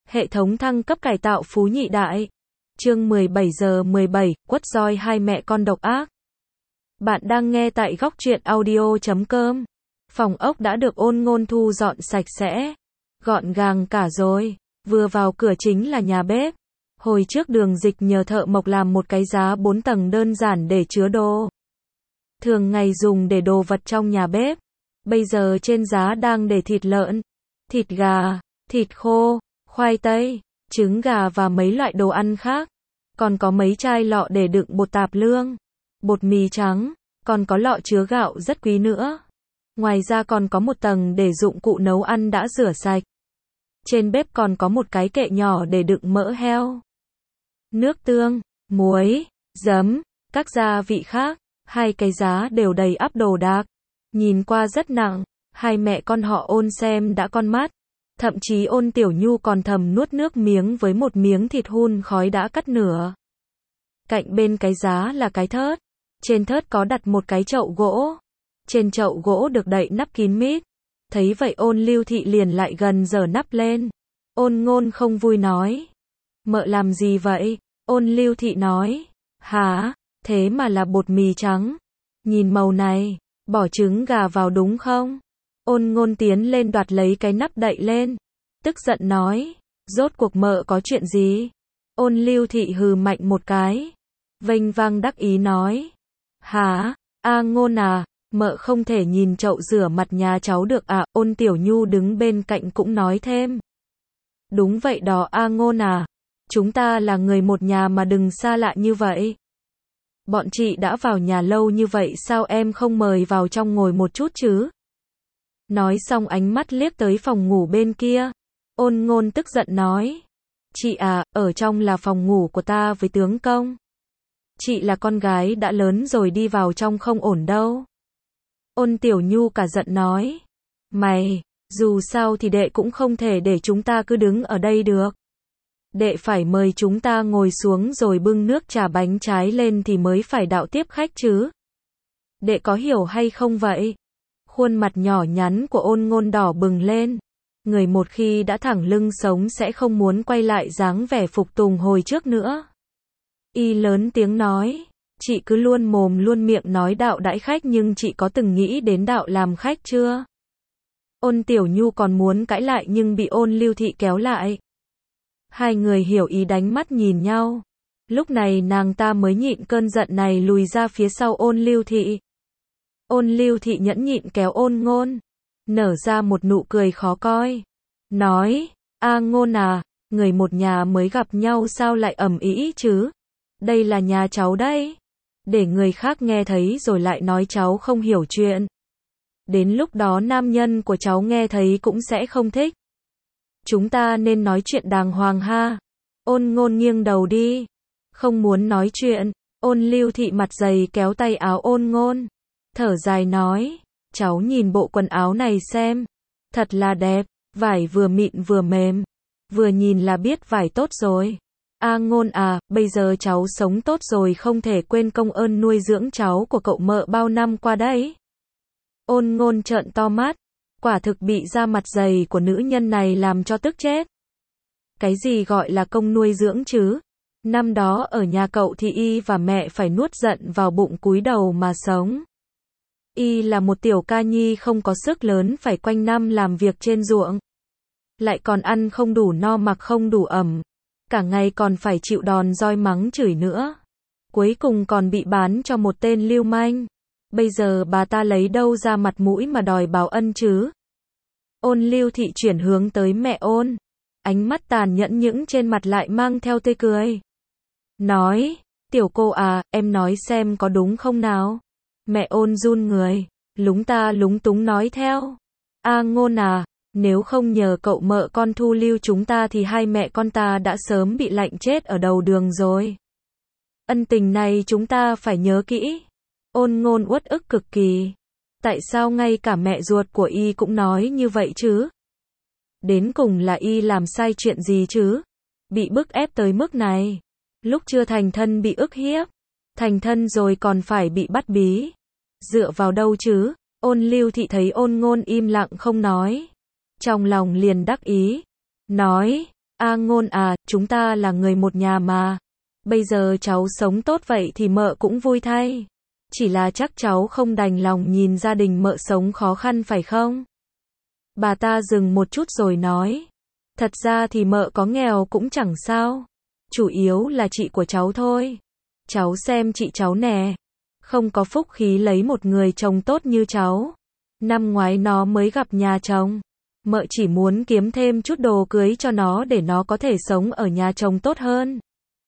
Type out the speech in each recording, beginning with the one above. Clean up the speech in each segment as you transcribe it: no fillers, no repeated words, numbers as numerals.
Hệ thống thăng cấp cải tạo Phú Nhị Đại. Chương 17/17, quất roi hai mẹ con độc ác. Bạn đang nghe tại góc truyện audio.com. Phòng ốc đã được Ôn Ngôn thu dọn sạch sẽ, gọn gàng cả rồi. Vừa vào cửa chính là nhà bếp. Hồi trước Đường Dịch nhờ thợ mộc làm một cái giá 4 tầng đơn giản để chứa đồ thường ngày dùng để đồ vật trong nhà bếp. Bây giờ trên giá đang để thịt lợn, thịt gà, thịt khô, khoai tây, trứng gà và mấy loại đồ ăn khác. Còn có mấy chai lọ để đựng bột tạp lương, bột mì trắng, còn có lọ chứa gạo rất quý nữa. Ngoài ra còn có một tầng để dụng cụ nấu ăn đã rửa sạch. Trên bếp còn có một cái kệ nhỏ để đựng mỡ heo, nước tương, muối, giấm, các gia vị khác. Hai cái giá đều đầy ắp đồ đạc, nhìn qua rất nặng. Hai mẹ con họ Ôn xem đã con mắt. Thậm chí Ôn Tiểu Nhu còn thầm nuốt nước miếng với một miếng thịt hun khói đã cắt nửa. Cạnh bên cái giá là cái thớt. Trên thớt có đặt một cái chậu gỗ. Trên chậu gỗ được đậy nắp kín mít. Thấy vậy Ôn Lưu Thị liền lại gần giở nắp lên. Ôn Ngôn không vui nói: "Mợ làm gì vậy?" Ôn Lưu Thị nói: "Hả? Thế mà là bột mì trắng. Nhìn màu này, bỏ trứng gà vào đúng không?" Ôn Ngôn tiến lên đoạt lấy cái nắp đậy lên, tức giận nói: "Rốt cuộc mợ có chuyện gì?" Ôn Lưu Thị hừ mạnh một cái, vênh vang đắc ý nói: "Hả? Ngôn à, mợ không thể nhìn chậu rửa mặt nhà cháu được à?" Ôn Tiểu Nhu đứng bên cạnh cũng nói thêm: "Đúng vậy đó Ngôn à, chúng ta là người một nhà mà đừng xa lạ như vậy. Bọn chị đã vào nhà lâu như vậy sao em không mời vào trong ngồi một chút chứ?" Nói xong ánh mắt liếc tới phòng ngủ bên kia. Ôn Ngôn tức giận nói: "Chị à, ở trong là phòng ngủ của ta với tướng công. Chị là con gái đã lớn rồi, đi vào trong không ổn đâu." Ôn Tiểu Nhu cả giận nói: "Mày, dù sao thì đệ cũng không thể để chúng ta cứ đứng ở đây được. Đệ phải mời chúng ta ngồi xuống rồi bưng nước trà bánh trái lên thì mới phải đạo tiếp khách chứ. Đệ có hiểu hay không vậy?" Khuôn mặt nhỏ nhắn của Ôn Ngôn đỏ bừng lên. Người một khi đã thẳng lưng sống sẽ không muốn quay lại dáng vẻ phục tùng hồi trước nữa. Y lớn tiếng nói: "Chị cứ luôn mồm luôn miệng nói đạo đãi khách nhưng chị có từng nghĩ đến đạo làm khách chưa?" Ôn Tiểu Nhu còn muốn cãi lại nhưng bị Ôn Lưu Thị kéo lại. Hai người hiểu ý đánh mắt nhìn nhau. Lúc này nàng ta mới nhịn cơn giận này lùi ra phía sau Ôn Lưu Thị. Ôn Lưu Thị nhẫn nhịn kéo Ôn Ngôn, nở ra một nụ cười khó coi, nói: "Ngôn à, người một nhà mới gặp nhau sao lại ầm ĩ chứ? Đây là nhà cháu đấy. Để người khác nghe thấy rồi lại nói cháu không hiểu chuyện. Đến lúc đó nam nhân của cháu nghe thấy cũng sẽ không thích. Chúng ta nên nói chuyện đàng hoàng ha." Ôn Ngôn nghiêng đầu đi, không muốn nói chuyện. Ôn Lưu Thị mặt dày kéo tay áo Ôn Ngôn, thở dài nói: "Cháu nhìn bộ quần áo này xem, thật là đẹp, vải vừa mịn vừa mềm, vừa nhìn là biết vải tốt rồi. Ngôn à, bây giờ cháu sống tốt rồi không thể quên công ơn nuôi dưỡng cháu của cậu mợ bao năm qua đấy." Ôn Ngôn trợn to mắt, quả thực bị da mặt dày của nữ nhân này làm cho tức chết. Cái gì gọi là công nuôi dưỡng chứ? Năm đó ở nhà cậu thì y và mẹ phải nuốt giận vào bụng cúi đầu mà sống. Y là một tiểu ca nhi không có sức lớn phải quanh năm làm việc trên ruộng. Lại còn ăn không đủ no mặc không đủ ẩm. Cả ngày còn phải chịu đòn roi mắng chửi nữa. Cuối cùng còn bị bán cho một tên lưu manh. Bây giờ bà ta lấy đâu ra mặt mũi mà đòi báo ân chứ?" Ôn Lưu Thị chuyển hướng tới mẹ Ôn. Ánh mắt tàn nhẫn những trên mặt lại mang theo tươi cười. Nói: "Tiểu cô à, em nói xem có đúng không nào?" Mẹ Ôn run người, lúng ta lúng túng nói theo: "Ngôn à, nếu không nhờ cậu mợ con thu lưu chúng ta thì hai mẹ con ta đã sớm bị lạnh chết ở đầu đường rồi. Ân tình này chúng ta phải nhớ kỹ." Ôn Ngôn uất ức cực kỳ. Tại sao ngay cả mẹ ruột của y cũng nói như vậy chứ? Đến cùng là y làm sai chuyện gì chứ? Bị bức ép tới mức này. Lúc chưa thành thân bị ức hiếp, thành thân rồi còn phải bị bắt bí. Dựa vào đâu chứ? Ôn Lưu Thị thấy Ôn Ngôn im lặng không nói, trong lòng liền đắc ý, nói: A Ngôn à, chúng ta là người một nhà mà. Bây giờ cháu sống tốt vậy thì mợ cũng vui thay. Chỉ là chắc cháu không đành lòng nhìn gia đình mợ sống khó khăn phải không? Bà ta dừng một chút rồi nói. Thật ra thì mợ có nghèo cũng chẳng sao. Chủ yếu là chị của cháu thôi. Cháu xem chị cháu nè. Không có phúc khí lấy một người chồng tốt như cháu. Năm ngoái nó mới gặp nhà chồng. Mợ chỉ muốn kiếm thêm chút đồ cưới cho nó để nó có thể sống ở nhà chồng tốt hơn.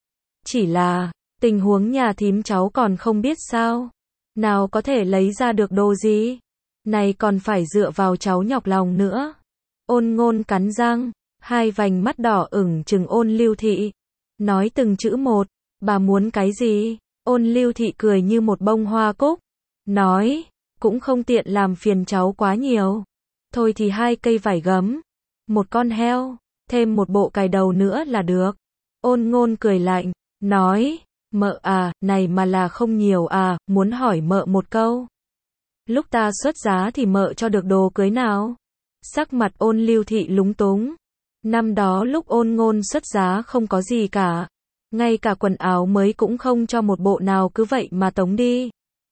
Chỉ là, tình huống nhà thím cháu còn không biết sao. Nào có thể lấy ra được đồ gì. Này còn phải dựa vào cháu nhọc lòng nữa. Ôn Ngôn cắn răng, hai vành mắt đỏ ửng trừng Ôn Lưu Thị. Nói từng chữ một, bà muốn cái gì? Ôn Lưu Thị cười như một bông hoa cúc. Nói, cũng không tiện làm phiền cháu quá nhiều. Thôi thì 2 cây vải gấm, một con heo, thêm một bộ cài đầu nữa là được. Ôn Ngôn cười lạnh, nói, mợ à, này mà là không nhiều à, muốn hỏi mợ một câu. Lúc ta xuất giá thì mợ cho được đồ cưới nào? Sắc mặt Ôn Lưu Thị lúng túng. Năm đó lúc Ôn Ngôn xuất giá không có gì cả. Ngay cả quần áo mới cũng không cho một bộ nào, cứ vậy mà tống đi.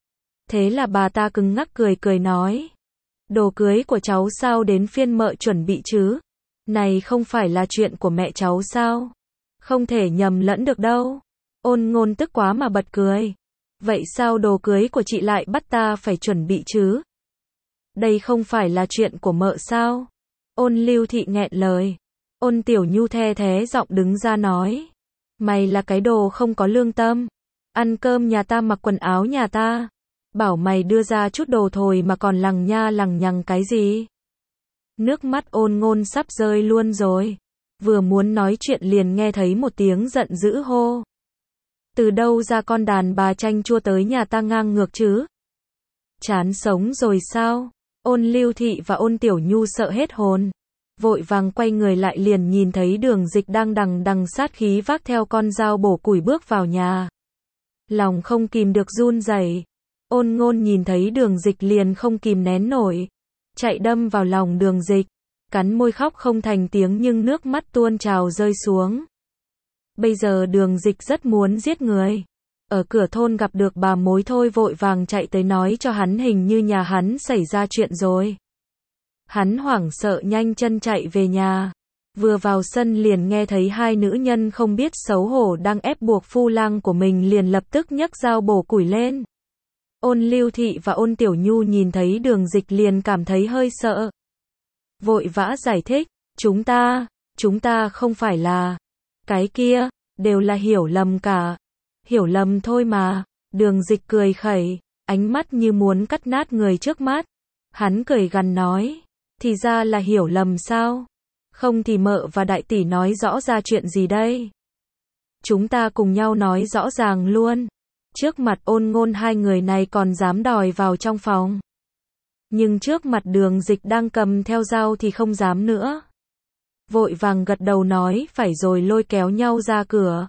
Thế là bà ta cứng ngắc cười cười nói. Đồ cưới của cháu sao đến phiên mợ chuẩn bị chứ? Này không phải là chuyện của mẹ cháu sao? Không thể nhầm lẫn được đâu. Ôn Ngôn tức quá mà bật cười. Vậy sao đồ cưới của chị lại bắt ta phải chuẩn bị chứ? Đây không phải là chuyện của mợ sao? Ôn Lưu Thị nghẹn lời. Ôn Tiểu Nhu the thế giọng đứng ra nói. Mày là cái đồ không có lương tâm. Ăn cơm nhà ta mặc quần áo nhà ta. Bảo mày đưa ra chút đồ thôi mà còn lằng nha lằng nhằng cái gì? Nước mắt Ôn Ngôn sắp rơi luôn rồi. Vừa muốn nói chuyện liền nghe thấy một tiếng giận dữ hô. Từ đâu ra con đàn bà chanh chua tới nhà ta ngang ngược chứ? Chán sống rồi sao? Ôn Lưu Thị và Ôn Tiểu Nhu sợ hết hồn. Vội vàng quay người lại liền nhìn thấy Đường Dịch đang đằng đằng sát khí vác theo con dao bổ củi bước vào nhà. Lòng không kìm được run rẩy. Ôn Ngôn nhìn thấy Đường Dịch liền không kìm nén nổi. Chạy đâm vào lòng Đường Dịch. Cắn môi khóc không thành tiếng nhưng nước mắt tuôn trào rơi xuống. Bây giờ Đường Dịch rất muốn giết người. Ở cửa thôn gặp được bà mối thôi vội vàng chạy tới nói cho hắn hình như nhà hắn xảy ra chuyện rồi. Hắn hoảng sợ nhanh chân chạy về nhà. Vừa vào sân liền nghe thấy 2 nữ nhân không biết xấu hổ đang ép buộc phu lang của mình liền lập tức nhấc dao bổ củi lên. Ôn Lưu Thị và Ôn Tiểu Nhu nhìn thấy Đường Dịch liền cảm thấy hơi sợ. Vội vã giải thích, chúng ta không phải là cái kia, đều là hiểu lầm cả. Hiểu lầm thôi mà. Đường Dịch cười khẩy, ánh mắt như muốn cắt nát người trước mắt. Hắn cười gằn nói, thì ra là hiểu lầm sao? Không thì mợ và đại tỷ nói rõ ra chuyện gì đây? Chúng ta cùng nhau nói rõ ràng luôn. Trước mặt Ôn Ngôn 2 người này còn dám đòi vào trong phòng. Nhưng trước mặt Đường Dịch đang cầm theo dao thì không dám nữa. Vội vàng gật đầu nói phải rồi lôi kéo nhau ra cửa.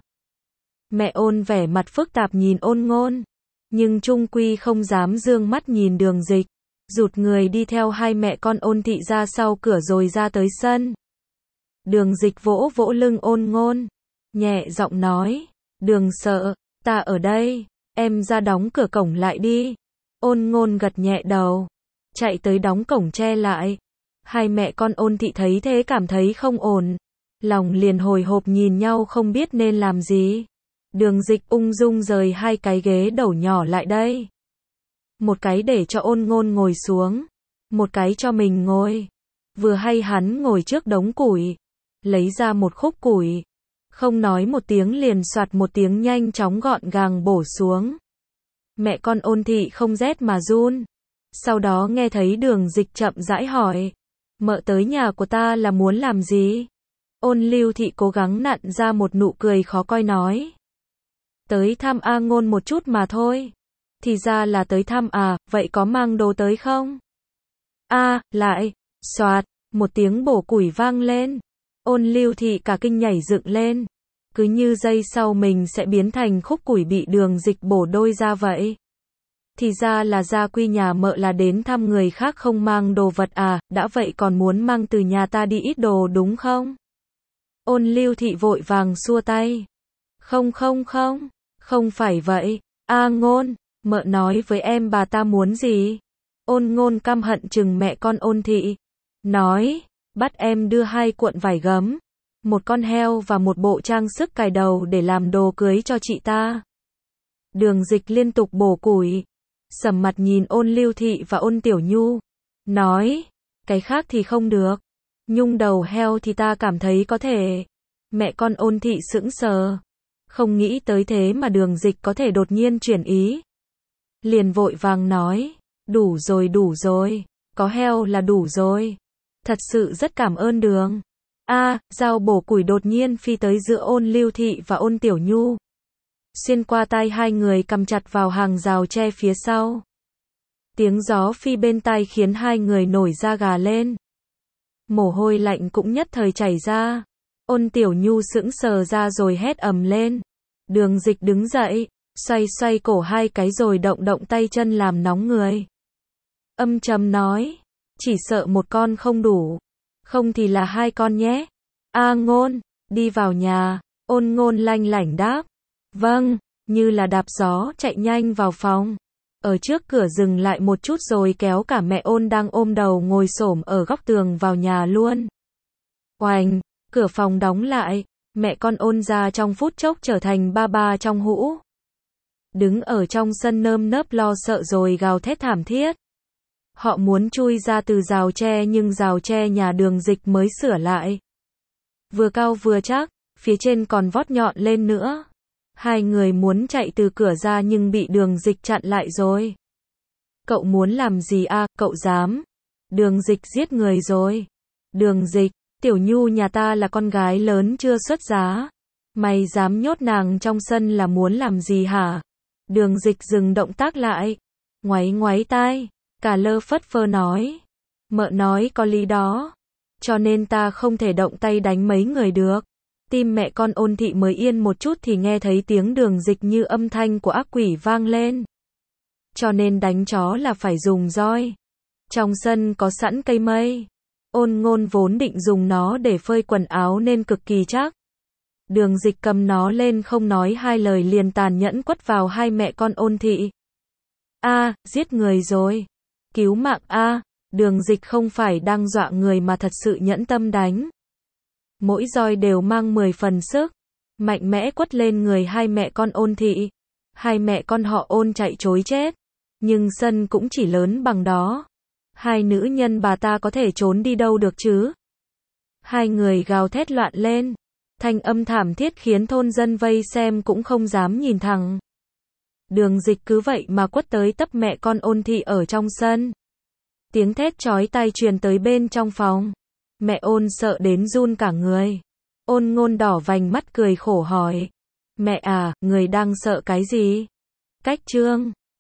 Mẹ Ôn vẻ mặt phức tạp nhìn Ôn Ngôn. Nhưng chung quy không dám dương mắt nhìn Đường Dịch. Rụt người đi theo 2 mẹ con Ôn Thị ra sau cửa rồi ra tới sân. Đường Dịch vỗ vỗ lưng Ôn Ngôn. Nhẹ giọng nói. Đừng sợ, ta ở đây. Em ra đóng cửa cổng lại đi. Ôn Ngôn gật nhẹ đầu. Chạy tới đóng cổng che lại. 2 mẹ con Ôn Thị thấy thế cảm thấy không ổn. Lòng liền hồi hộp nhìn nhau không biết nên làm gì. Đường Dịch ung dung rời 2 cái ghế đầu nhỏ lại đây. Một cái để cho Ôn Ngôn ngồi xuống. Một cái cho mình ngồi. Vừa hay hắn ngồi trước đống củi. Lấy ra một khúc củi. Không nói một tiếng liền soạt một tiếng nhanh chóng gọn gàng bổ xuống. Mẹ con Ôn Thị không rét mà run. Sau đó nghe thấy Đường Dịch chậm rãi hỏi. Mợ tới nhà của ta là muốn làm gì? Ôn Lưu Thị cố gắng nặn ra một nụ cười khó coi nói. Tới thăm A Ngôn một chút mà thôi. Thì ra là tới thăm à, vậy có mang đồ tới không? Lại, soạt, một tiếng bổ củi vang lên. Ôn Lưu Thị cả kinh nhảy dựng lên. Cứ như giây sau mình sẽ biến thành khúc củi bị Đường Dịch bổ đôi ra vậy. Thì ra là gia quy nhà mợ là đến thăm người khác không mang đồ vật à, đã vậy còn muốn mang từ nhà ta đi ít đồ đúng không? Ôn Lưu Thị vội vàng xua tay. Không, không phải vậy. A Ngôn, mợ nói với em bà ta muốn gì? Ôn Ngôn căm hận chừng mẹ con Ôn Thị. Nói, bắt em đưa 2 cuộn vải gấm, một con heo và một bộ trang sức cài đầu để làm đồ cưới cho chị ta. Đường Dịch liên tục bổ củi, sầm mặt nhìn Ôn Lưu Thị và Ôn Tiểu Nhu. Nói, cái khác thì không được. Nhung đầu heo thì ta cảm thấy có thể. Mẹ con Ôn Thị sững sờ. Không nghĩ tới thế mà Đường Dịch có thể đột nhiên chuyển ý. Liền vội vàng nói, đủ rồi, có heo là đủ rồi. Thật sự rất cảm ơn Đường. Dao bổ củi đột nhiên phi tới giữa Ôn Lưu Thị và Ôn Tiểu Nhu. Xuyên qua tai hai người cầm chặt vào hàng rào tre phía sau. Tiếng gió phi bên tai khiến hai người nổi da gà lên. Mồ hôi lạnh cũng nhất thời chảy ra. Ôn Tiểu Nhu sững sờ ra rồi hét ầm lên. Đường Dịch đứng dậy, xoay cổ 2 cái rồi động tay chân làm nóng người. Âm trầm nói, chỉ sợ một con không đủ, không thì là 2 con nhé. A Ngôn, đi vào nhà. Ôn Ngôn lanh lảnh đáp. Vâng, như là đạp gió chạy nhanh vào phòng. Ở trước cửa dừng lại một chút rồi kéo cả mẹ Ôn đang ôm đầu ngồi xổm ở góc tường vào nhà luôn. Oành, cửa phòng đóng lại, mẹ con Ôn ra trong phút chốc trở thành ba trong hũ. Đứng ở trong sân nơm nớp lo sợ rồi gào thét thảm thiết. Họ muốn chui ra từ rào tre nhưng rào tre nhà Đường Dịch mới sửa lại. Vừa cao vừa chắc, phía trên còn vót nhọn lên nữa. Hai người muốn chạy từ cửa ra nhưng bị Đường Dịch chặn lại rồi. Cậu muốn làm gì cậu dám? Đường Dịch giết người rồi. Đường Dịch, Tiểu Nhu nhà ta là con gái lớn chưa xuất giá. Mày dám nhốt nàng trong sân là muốn làm gì hả? Đường Dịch dừng động tác lại. Ngoáy tai, cả lơ phất phơ nói. Mợ nói có lý đó. Cho nên ta không thể động tay đánh mấy người được. Tim mẹ con Ôn Thị mới yên một chút thì nghe thấy tiếng Đường Dịch như âm thanh của ác quỷ vang lên. Cho nên đánh chó là phải dùng roi. Trong sân có sẵn cây mây. Ôn Ngôn vốn định dùng nó để phơi quần áo nên cực kỳ chắc. Đường Dịch cầm nó lên không nói 2 lời liền tàn nhẫn quất vào 2 mẹ con Ôn Thị. Giết người rồi. Cứu mạng Đường Dịch không phải đang dọa người mà thật sự nhẫn tâm đánh. Mỗi roi đều mang 10 phần sức, mạnh mẽ quất lên người 2 mẹ con Ôn Thị. 2 mẹ con họ Ôn chạy trối chết, nhưng sân cũng chỉ lớn bằng đó. 2 nữ nhân bà ta có thể trốn đi đâu được chứ? 2 người gào thét loạn lên, thanh âm thảm thiết khiến thôn dân vây xem cũng không dám nhìn thẳng. Đường Dịch cứ vậy mà quất tới tấp mẹ con Ôn Thị ở trong sân. Tiếng thét chói tai truyền tới bên trong phòng. Mẹ Ôn sợ đến run cả người. Ôn Ngôn đỏ vành mắt cười khổ hỏi. Mẹ người đang sợ cái gì? Cách trương.